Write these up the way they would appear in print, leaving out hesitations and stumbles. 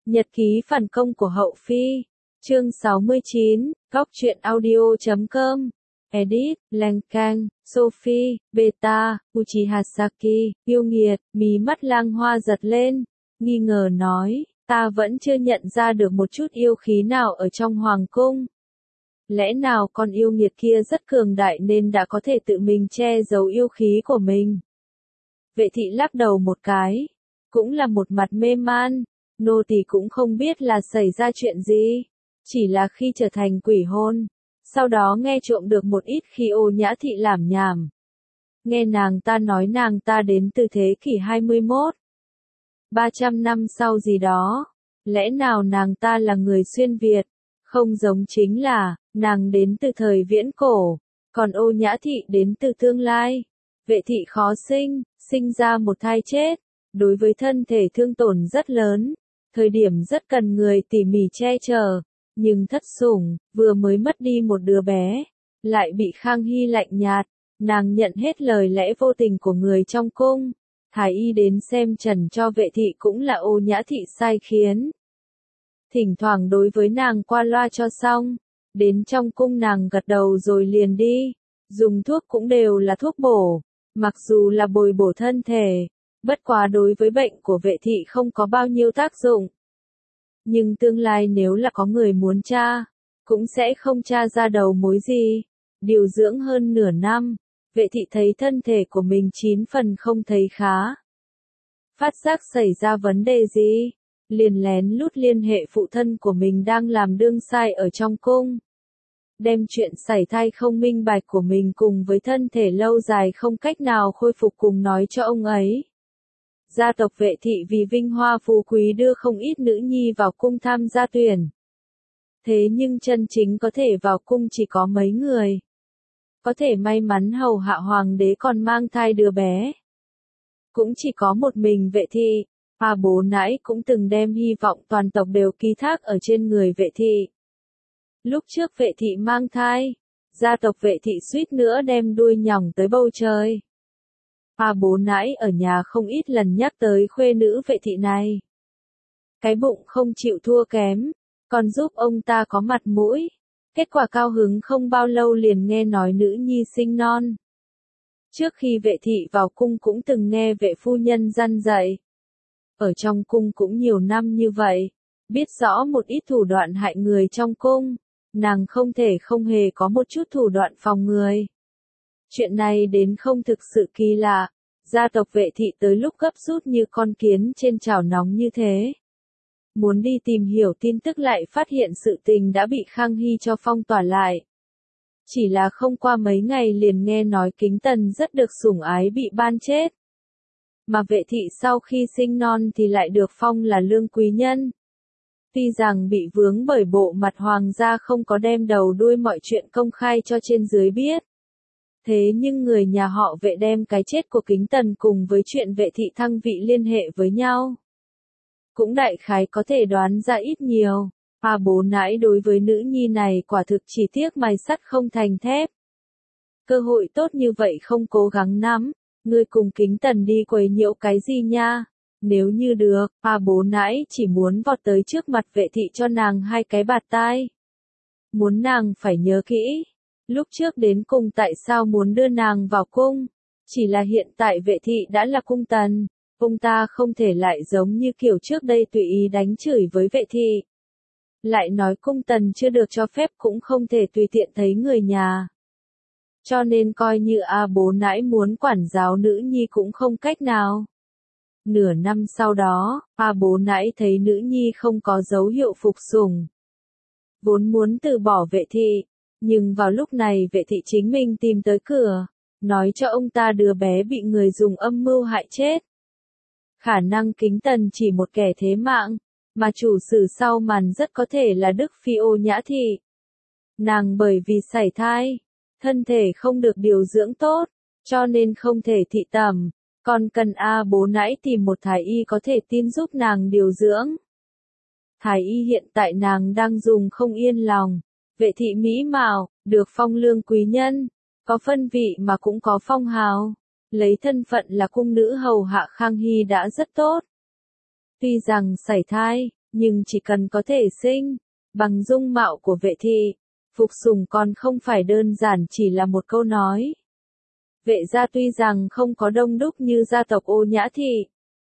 Nhật ký phản công của Hậu Phi. Chương 69, Góc truyện audio.com. Edit, Lankan, Sophie, Beta, Uchiha Saki, yêu nghiệt, mí mắt lang hoa giật lên, nghi ngờ nói, ta vẫn chưa nhận ra được một chút yêu khí nào ở trong hoàng cung. Lẽ nào con yêu nghiệt kia rất cường đại nên đã có thể tự mình che giấu yêu khí của mình? Vệ thị lắc đầu một cái, cũng là một mặt mê man, nô tỳ cũng không biết là xảy ra chuyện gì, chỉ là khi trở thành quỷ hôn, sau đó nghe trộm được một ít khi Ô Nhã Thị lảm nhảm. Nghe nàng ta nói nàng ta đến từ thế kỷ 21. 300 năm sau gì đó, lẽ nào nàng ta là người xuyên Việt, không giống chính là, nàng đến từ thời viễn cổ, còn Ô Nhã Thị đến từ tương lai. Vệ thị khó sinh ra một thai chết, đối với thân thể thương tổn rất lớn, thời điểm rất cần người tỉ mỉ che chở, nhưng thất sủng, vừa mới mất đi một đứa bé, lại bị Khang Hy lạnh nhạt, nàng nhận hết lời lẽ vô tình của người trong cung, thái y đến xem trần cho vệ thị cũng là Ô Nhã Thị sai khiến. Thỉnh thoảng đối với nàng qua loa cho xong, đến trong cung nàng gật đầu rồi liền đi, dùng thuốc cũng đều là thuốc bổ, mặc dù là bồi bổ thân thể, bất quá đối với bệnh của vệ thị không có bao nhiêu tác dụng. Nhưng tương lai nếu là có người muốn tra, cũng sẽ không tra ra đầu mối gì. Điều dưỡng hơn nửa năm, vệ thị thấy thân thể của mình 9 phần không thấy khá. Phát giác xảy ra vấn đề gì, liền lén lút liên hệ phụ thân của mình đang làm đương sai ở trong cung. Đem chuyện sảy thai không minh bạch của mình cùng với thân thể lâu dài không cách nào khôi phục cùng nói cho ông ấy. Gia tộc vệ thị vì vinh hoa phú quý đưa không ít nữ nhi vào cung tham gia tuyển. Thế nhưng chân chính có thể vào cung chỉ có mấy người. Có thể may mắn hầu hạ hoàng đế còn mang thai đứa bé. Cũng chỉ có một mình vệ thị, và bố nãy cũng từng đem hy vọng toàn tộc đều ký thác ở trên người vệ thị. Lúc trước vệ thị mang thai, gia tộc vệ thị suýt nữa đem đuôi nhỏng tới bầu trời. Bố nãy ở nhà không ít lần nhắc tới khuê nữ vệ thị này. Cái bụng không chịu thua kém, còn giúp ông ta có mặt mũi. Kết quả cao hứng không bao lâu liền nghe nói nữ nhi sinh non. Trước khi vệ thị vào cung cũng từng nghe vệ phu nhân răn dạy. Ở trong cung cũng nhiều năm như vậy, biết rõ một ít thủ đoạn hại người trong cung, nàng không thể không hề có một chút thủ đoạn phòng người. Chuyện này đến không thực sự kỳ lạ, gia tộc vệ thị tới lúc gấp rút như con kiến trên chảo nóng như thế. Muốn đi tìm hiểu tin tức lại phát hiện sự tình đã bị Khang Hy cho phong tỏa lại. Chỉ là không qua mấy ngày liền nghe nói Kính Tần rất được sủng ái bị ban chết. Mà vệ thị sau khi sinh non thì lại được phong là lương quý nhân. Tuy rằng bị vướng bởi bộ mặt hoàng gia không có đem đầu đuôi mọi chuyện công khai cho trên dưới biết. Thế nhưng người nhà họ vệ đem cái chết của Kính Tần cùng với chuyện vệ thị thăng vị liên hệ với nhau. Cũng đại khái có thể đoán ra ít nhiều, bố nãy đối với nữ nhi này quả thực chỉ tiếc mài sắt không thành thép. Cơ hội tốt như vậy không cố gắng nắm, ngươi cùng Kính Tần đi quấy nhiễu cái gì nha? Nếu như được, bố nãy chỉ muốn vọt tới trước mặt vệ thị cho nàng 2 cái bạt tai. Muốn nàng phải nhớ kỹ. Lúc trước đến cung tại sao muốn đưa nàng vào cung, chỉ là hiện tại vệ thị đã là cung tần, ông ta không thể lại giống như kiểu trước đây tùy ý đánh chửi với vệ thị. Lại nói cung tần chưa được cho phép cũng không thể tùy tiện thấy người nhà. Cho nên coi như bố nãy muốn quản giáo nữ nhi cũng không cách nào. Nửa năm sau đó, bố nãy thấy nữ nhi không có dấu hiệu phục sủng. Vốn muốn từ bỏ vệ thị. Nhưng vào lúc này vệ thị chính mình tìm tới cửa, nói cho ông ta đứa bé bị người dùng âm mưu hại chết. Khả năng Kính Tần chỉ một kẻ thế mạng, mà chủ sử sau màn rất có thể là Đức Phi Ô Nhã Thị. Nàng bởi vì sảy thai, thân thể không được điều dưỡng tốt, cho nên không thể thị tẩm, còn cần bố nãy tìm một thái y có thể tin giúp nàng điều dưỡng. Thái y hiện tại nàng đang dùng không yên lòng. Vệ thị mỹ mạo, được phong lương quý nhân, có phân vị mà cũng có phong hào, lấy thân phận là cung nữ hầu hạ Khang Hy đã rất tốt. Tuy rằng sảy thai, nhưng chỉ cần có thể sinh bằng dung mạo của vệ thị, phục sủng còn không phải đơn giản chỉ là một câu nói. Vệ gia tuy rằng không có đông đúc như gia tộc Ô Nhã Thị,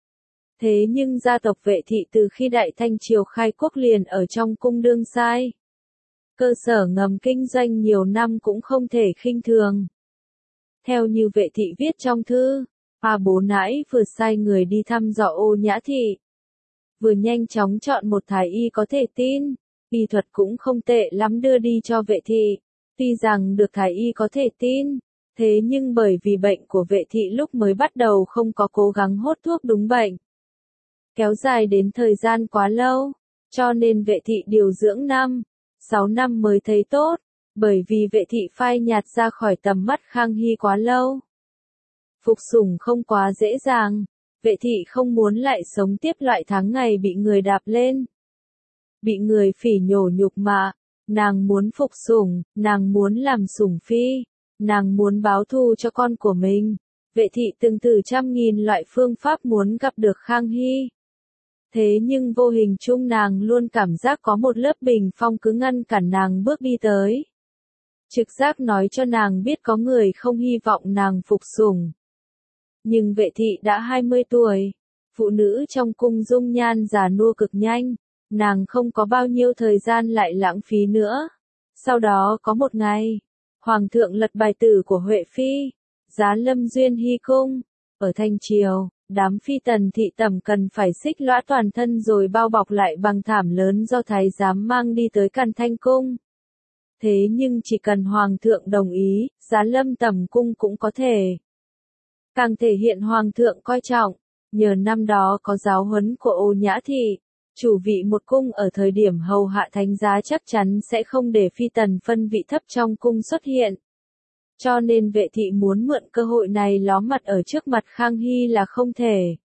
thế nhưng gia tộc Vệ Thị từ khi Đại Thanh Triều khai quốc liền ở trong cung đương sai. Cơ sở ngầm kinh doanh nhiều năm cũng không thể khinh thường. Theo như Vệ Thị viết trong thư, bố nãi vừa sai người đi thăm dò Ô Nhã Thị, vừa nhanh chóng chọn một thái y có thể tin, y thuật cũng không tệ lắm đưa đi cho Vệ Thị. Tuy rằng được thái y có thể tin, thế nhưng bởi vì bệnh của Vệ Thị lúc mới bắt đầu không có cố gắng hốt thuốc đúng bệnh, kéo dài đến thời gian quá lâu, cho nên Vệ Thị điều dưỡng 6 năm mới thấy tốt, bởi vì Vệ Thị phai nhạt ra khỏi tầm mắt Khang Hy quá lâu. Phục sủng không quá dễ dàng, Vệ Thị không muốn lại sống tiếp loại tháng ngày bị người đạp lên, bị người phỉ nhổ nhục mạ. Nàng muốn phục sủng, nàng muốn làm sủng phi, nàng muốn báo thù cho con của mình. Vệ Thị từng thử trăm nghìn loại phương pháp muốn gặp được Khang Hy. Thế nhưng vô hình chung nàng luôn cảm giác có một lớp bình phong cứ ngăn cản nàng bước đi tới. Trực giác nói cho nàng biết có người không hy vọng nàng phục sủng. Nhưng Vệ Thị đã 20 tuổi, phụ nữ trong cung dung nhan già nua cực nhanh, nàng không có bao nhiêu thời gian lại lãng phí nữa. Sau đó có một ngày, Hoàng thượng lật bài tử của Huệ Phi, giá lâm duyên hy cung, ở Thanh Triều, đám phi tần thị tẩm cần phải xích lõa toàn thân rồi bao bọc lại bằng thảm lớn do thái giám mang đi tới Càn Thanh cung. Thế nhưng chỉ cần Hoàng thượng đồng ý, giá lâm tẩm cung cũng có thể. Càng thể hiện Hoàng thượng coi trọng, nhờ năm đó có giáo huấn của Ô Nhã Thị, chủ vị một cung ở thời điểm hầu hạ thánh giá chắc chắn sẽ không để phi tần phân vị thấp trong cung xuất hiện. Cho nên Vệ Thị muốn mượn cơ hội này ló mặt ở trước mặt Khang Hy là không thể.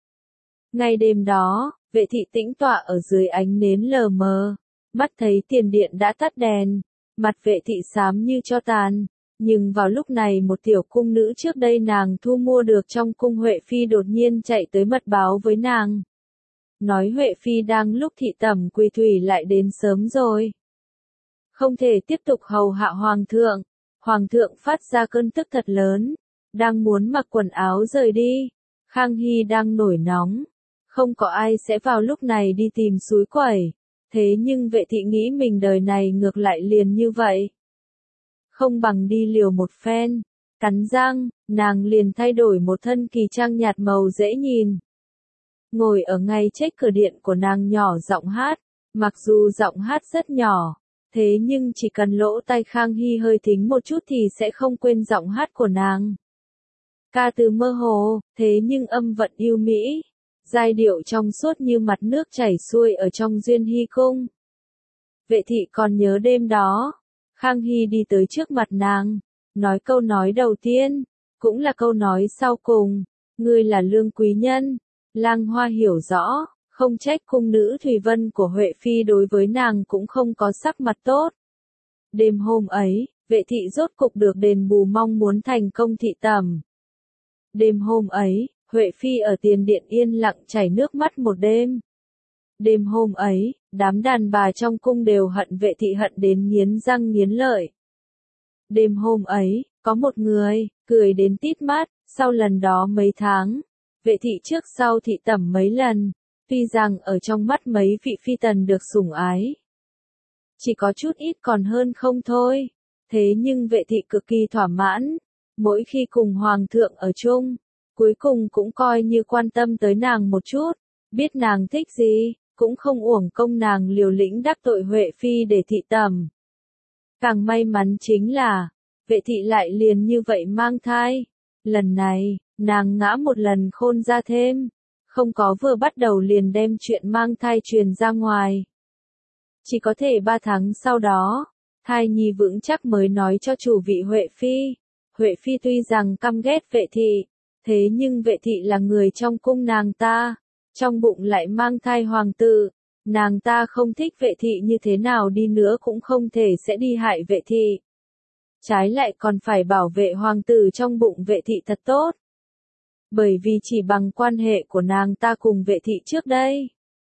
Ngày đêm đó, Vệ Thị tĩnh tọa ở dưới ánh nến lờ mờ, mắt thấy tiền điện đã tắt đèn, mặt Vệ Thị xám như tro tàn. Nhưng vào lúc này một tiểu cung nữ trước đây nàng thu mua được trong cung Huệ Phi đột nhiên chạy tới mật báo với nàng. Nói Huệ Phi đang lúc thị tẩm Quỳ Thủy lại đến sớm rồi, không thể tiếp tục hầu hạ Hoàng thượng. Hoàng thượng phát ra cơn tức thật lớn, đang muốn mặc quần áo rời đi. Khang Hy đang nổi nóng, không có ai sẽ vào lúc này đi tìm suối quẩy. Thế nhưng Vệ Thị nghĩ mình đời này ngược lại liền như vậy, không bằng đi liều một phen. Cắn răng, nàng liền thay đổi một thân kỳ trang nhạt màu dễ nhìn. Ngồi ở ngay trước cửa điện của nàng nhỏ giọng hát, mặc dù giọng hát rất nhỏ, thế nhưng chỉ cần lỗ tai Khang Hy hơi thính một chút thì sẽ không quên giọng hát của nàng. Ca từ mơ hồ, thế nhưng âm vận yêu mỹ, giai điệu trong suốt như mặt nước chảy xuôi ở trong Duyên Hy cung. Vệ Thị còn nhớ đêm đó, Khang Hy đi tới trước mặt nàng, nói câu nói đầu tiên, cũng là câu nói sau cùng, ngươi là lương quý nhân. Lang Hoa hiểu rõ, không trách cung nữ Thùy Vân của Huệ Phi đối với nàng cũng không có sắc mặt tốt. Đêm hôm ấy, Vệ Thị rốt cục được đền bù mong muốn thành công thị tẩm. Đêm hôm ấy, Huệ Phi ở tiền điện yên lặng chảy nước mắt một đêm. Đêm hôm ấy, đám đàn bà trong cung đều hận Vệ Thị hận đến nghiến răng nghiến lợi. Đêm hôm ấy, có một người, cười đến tít mắt, sau lần đó mấy tháng, Vệ Thị trước sau thị tẩm mấy lần, tuy rằng ở trong mắt mấy vị phi tần được sủng ái, chỉ có chút ít còn hơn không thôi. Thế nhưng Vệ Thị cực kỳ thỏa mãn, mỗi khi cùng Hoàng thượng ở chung, cuối cùng cũng coi như quan tâm tới nàng một chút, biết nàng thích gì, cũng không uổng công nàng liều lĩnh đắc tội Huệ Phi để thị tẩm. Càng may mắn chính là, Vệ Thị lại liền như vậy mang thai. Lần này, nàng ngã một lần khôn ra thêm, không có vừa bắt đầu liền đem chuyện mang thai truyền ra ngoài. Chỉ có thể 3 tháng sau đó, thai nhi vững chắc mới nói cho chủ vị Huệ Phi. Huệ Phi tuy rằng căm ghét Vệ Thị, thế nhưng Vệ Thị là người trong cung nàng ta, trong bụng lại mang thai hoàng tử, nàng ta không thích Vệ Thị như thế nào đi nữa cũng không thể sẽ đi hại Vệ Thị. Trái lại còn phải bảo vệ hoàng tử trong bụng Vệ Thị thật tốt. Bởi vì chỉ bằng quan hệ của nàng ta cùng Vệ Thị trước đây,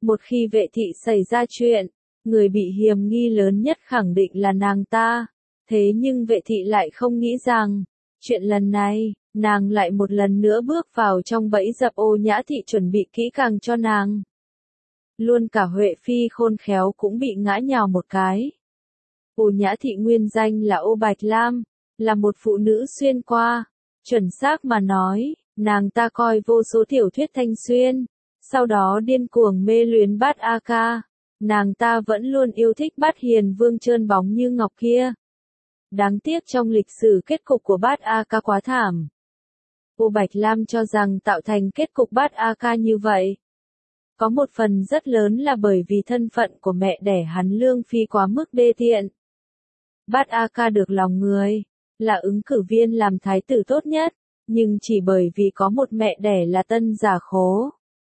Một khi vệ thị xảy ra chuyện, người bị hiềm nghi lớn nhất khẳng định là nàng ta. Thế nhưng vệ thị lại không nghĩ rằng, chuyện lần này, nàng lại một lần nữa bước vào trong bẫy dập Ô Nhã Thị chuẩn bị kỹ càng cho nàng. Luôn cả Huệ Phi khôn khéo cũng bị ngã nhào một cái. Ô Nhã Thị nguyên danh là Ô Bạch Lam, là một phụ nữ xuyên qua. Chuẩn xác mà nói, nàng ta coi vô số tiểu thuyết thanh xuyên, sau đó điên cuồng mê luyến Bát A Ca. Nàng ta vẫn luôn yêu thích Bát Hiền Vương trơn bóng như ngọc kia. Đáng tiếc trong lịch sử kết cục của Bát A Ca quá thảm. Ô Bạch Lam cho rằng tạo thành kết cục Bát A Ca như vậy, có một phần rất lớn là bởi vì thân phận của mẹ đẻ hắn Lương Phi quá mức đê tiện. Bát A Ca được lòng người, là ứng cử viên làm thái tử tốt nhất, nhưng chỉ bởi vì có một mẹ đẻ là Tân Giả Khố,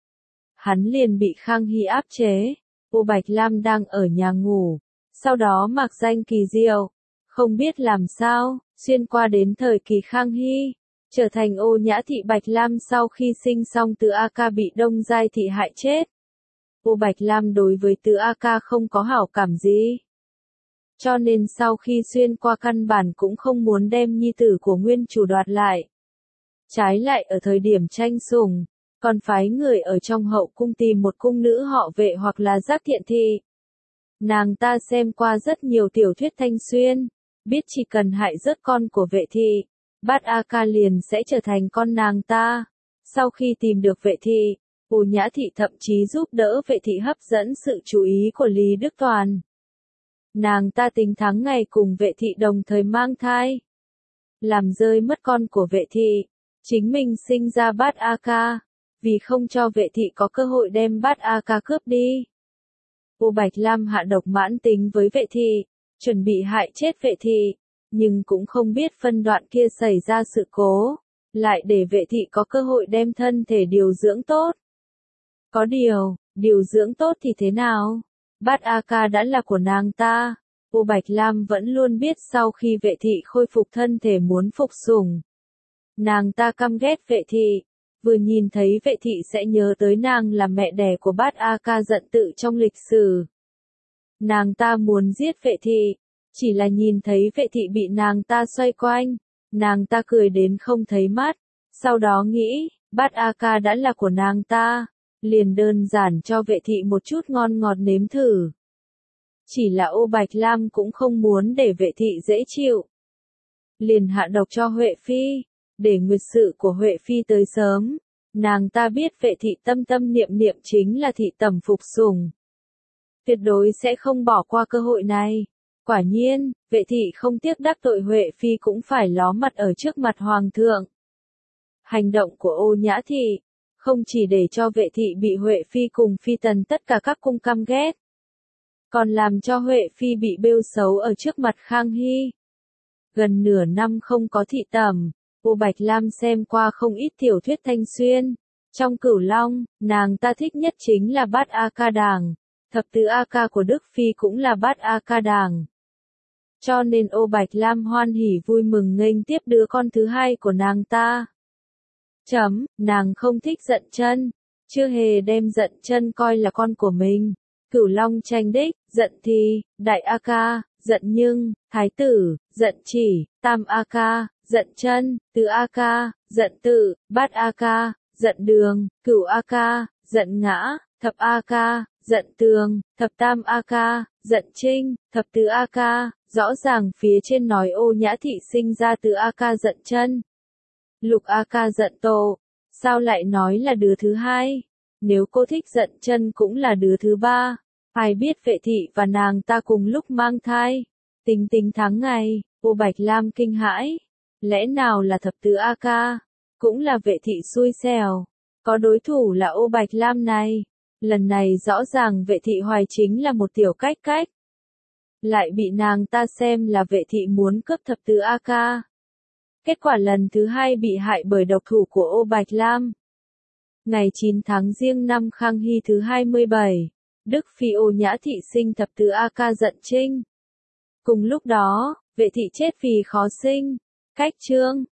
hắn liền bị Khang Hy áp chế. Ô Bạch Lam đang ở nhà ngủ, sau đó mạc danh kỳ diệu, không biết làm sao, xuyên qua đến thời kỳ Khang Hy, trở thành Ô Nhã Thị Bạch Lam sau khi sinh xong Từ A Ca bị Đông Giai Thị hại chết. Ô Bạch Lam đối với Từ A Ca không có hảo cảm gì. Cho nên sau khi xuyên qua căn bản cũng không muốn đem nhi tử của nguyên chủ đoạt lại. Trái lại ở thời điểm tranh sủng, còn phái người ở trong hậu cung tìm một cung nữ họ Vệ hoặc là Giác Thiện Thị. Nàng ta xem qua rất nhiều tiểu thuyết thanh xuyên, biết chỉ cần hại rớt con của Vệ Thị, Bát A Ca liền sẽ trở thành con nàng ta. Sau khi tìm được Vệ Thị, Ô Nhã Thị thậm chí giúp đỡ Vệ Thị hấp dẫn sự chú ý của Lý Đức Toàn. Nàng ta tính thắng ngày cùng Vệ Thị đồng thời mang thai, làm rơi mất con của Vệ Thị, chính mình sinh ra Bát A Ca, vì không cho Vệ Thị có cơ hội đem Bát A Ca cướp đi. Ô Bạch Lam hạ độc mãn tính với Vệ Thị, chuẩn bị hại chết Vệ Thị, nhưng cũng không biết phân đoạn kia xảy ra sự cố, lại để Vệ Thị có cơ hội đem thân thể điều dưỡng tốt. Có điều dưỡng tốt thì thế nào? Bát A Ca đã là của nàng ta. Ô Bạch Lam vẫn luôn biết sau khi Vệ Thị khôi phục thân thể muốn phục sủng. Nàng ta căm ghét Vệ Thị, vừa nhìn thấy Vệ Thị sẽ nhớ tới nàng là mẹ đẻ của Bát A Ca giận tự trong lịch sử. Nàng ta muốn giết Vệ Thị, chỉ là nhìn thấy Vệ Thị bị nàng ta xoay quanh, nàng ta cười đến không thấy mắt, sau đó nghĩ, Bát A Ca đã là của nàng ta, liền đơn giản cho Vệ Thị một chút ngon ngọt nếm thử. Chỉ là Ô Bạch Lam cũng không muốn để Vệ Thị dễ chịu, liền hạ độc cho Huệ Phi, để nguyệt sự của Huệ Phi tới sớm. Nàng ta biết Vệ Thị tâm tâm niệm niệm chính là thị tẩm phục sủng, tuyệt đối sẽ không bỏ qua cơ hội này. Quả nhiên, Vệ Thị không tiếc đắc tội Huệ Phi cũng phải ló mặt ở trước mặt Hoàng thượng. Hành động của Ô Nhã Thị, không chỉ để cho Vệ Thị bị Huệ Phi cùng Phi Tần tất cả các cung căm ghét, còn làm cho Huệ Phi bị bêu xấu ở trước mặt Khang Hy. Gần nửa năm không có thị tẩm, Ô Bạch Lam xem qua không ít tiểu thuyết thanh xuyên. Trong Cửu Long, nàng ta thích nhất chính là Bát A Ca Đảng. Thập tứ A Ca của Đức Phi cũng là Bát A Ca Đảng. Cho nên Ô Bạch Lam hoan hỉ vui mừng nghênh tiếp đứa con thứ hai của nàng ta. Nàng không thích Dận Chân, chưa hề đem Dận Chân coi là con của mình. Cửu Long tranh đích, Dận Thì, Đại A Ca, Dận Nhưng, Thái Tử, Dận Chỉ, Tam A Ca, Dận Chân, Tứ A Ca, Dận Tự, Bát A Ca, Dận Đường, Cửu A Ca, Dận Ngã, Thập A Ca, Dận Tường, Thập Tam A Ca, Dận Trinh, Thập Tứ A Ca. Rõ ràng phía trên nói Ô Nhã Thị sinh ra Tứ A Ca Dận Chân, Lục A Ca Dận Tổ, sao lại nói là đứa thứ hai? Nếu cô thích Dận Chân cũng là đứa thứ ba. Ai biết Vệ Thị và nàng ta cùng lúc mang thai. Tính tháng ngày, Ô Bạch Lam kinh hãi. Lẽ nào là thập tứ A Ca? Cũng là Vệ Thị xui xẻo. Có đối thủ là Ô Bạch Lam này. Lần này rõ ràng Vệ Thị hoài chính là một tiểu cách. Lại bị nàng ta xem là Vệ Thị muốn cướp thập tứ A Ca. Kết quả lần thứ hai bị hại bởi độc thủ của Ô Bạch Lam. Ngày 9 tháng Giêng năm Khang Hy thứ 27, Đức Phi Ô Nhã Thị sinh thập tứ A Ca Dận Trinh. Cùng lúc đó, Vệ Thị chết vì khó sinh. Cách chương